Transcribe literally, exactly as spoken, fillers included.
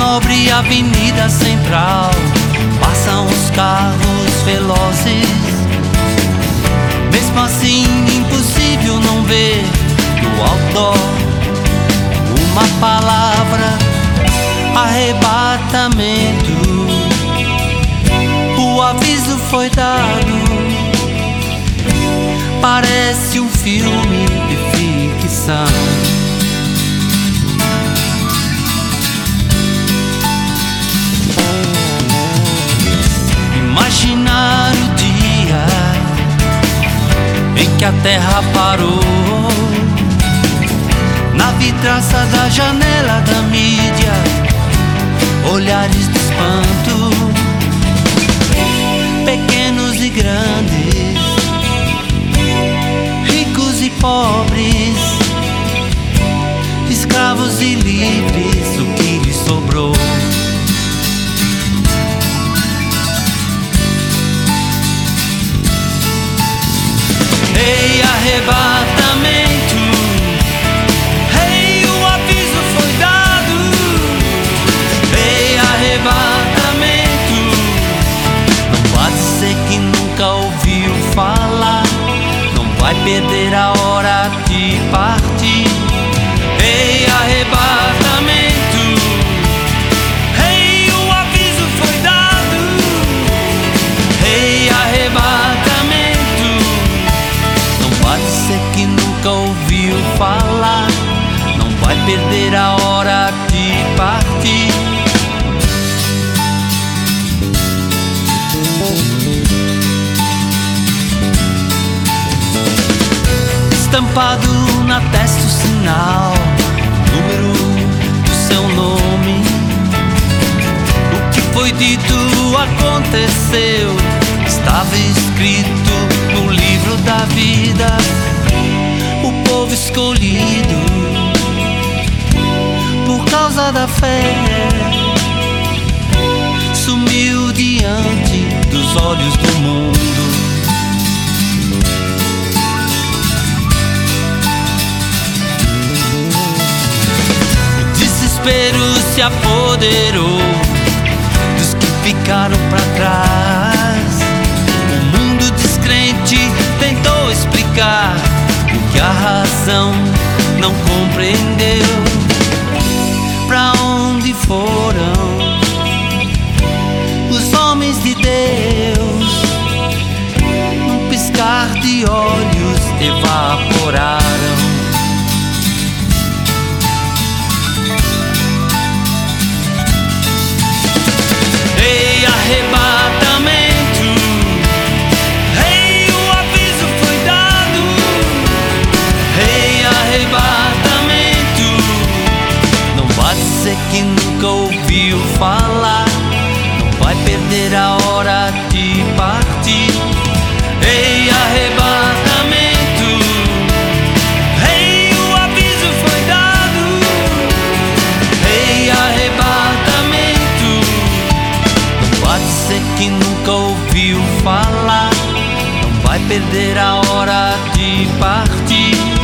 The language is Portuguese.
nobre avenida central passam os carros velozes. Mesmo assim, impossível não ver no outdoor uma palavra: arrebatamento. O aviso foi dado, parece um filme de ficção. Imaginar o dia em que a terra parou, na vidraça da janela da mídia, olhares de espanto, pequenos e grandes, ricos e pobres, escravos e livres, o que lhes sobrou. Ei, arrebatamento, ei, o aviso foi dado. Ei, arrebatamento, não pode ser que nunca ouviu falar, não vai perder a hora de partir. Ei, arrebatamento, ei, o aviso foi dado. Ei, arrebatamento, pode ser que nunca ouviu falar, não vai perder a hora de partir. Estampado na testa o sinal, o número do seu nome. O que foi dito aconteceu, estava escrito no livro da vida. O povo escolhido por causa da fé sumiu diante dos olhos do mundo. O desespero se apoderou dos que ficaram pra trás. O mundo descrente tentou explicar o que a razão não compreendeu. Pra onde foram os homens de Deus? Num piscar de olhos evaporaram. Ei, arrebatamento, ei, o aviso foi dado. Ei, arrebatamento, não pode ser que nunca ouviu falar, não vai perder a hora de partir. Ei, arrebatamento, ei, o aviso foi dado. Ei, arrebatamento, pode ser que nunca ouviu falar, não vai perder a hora de partir.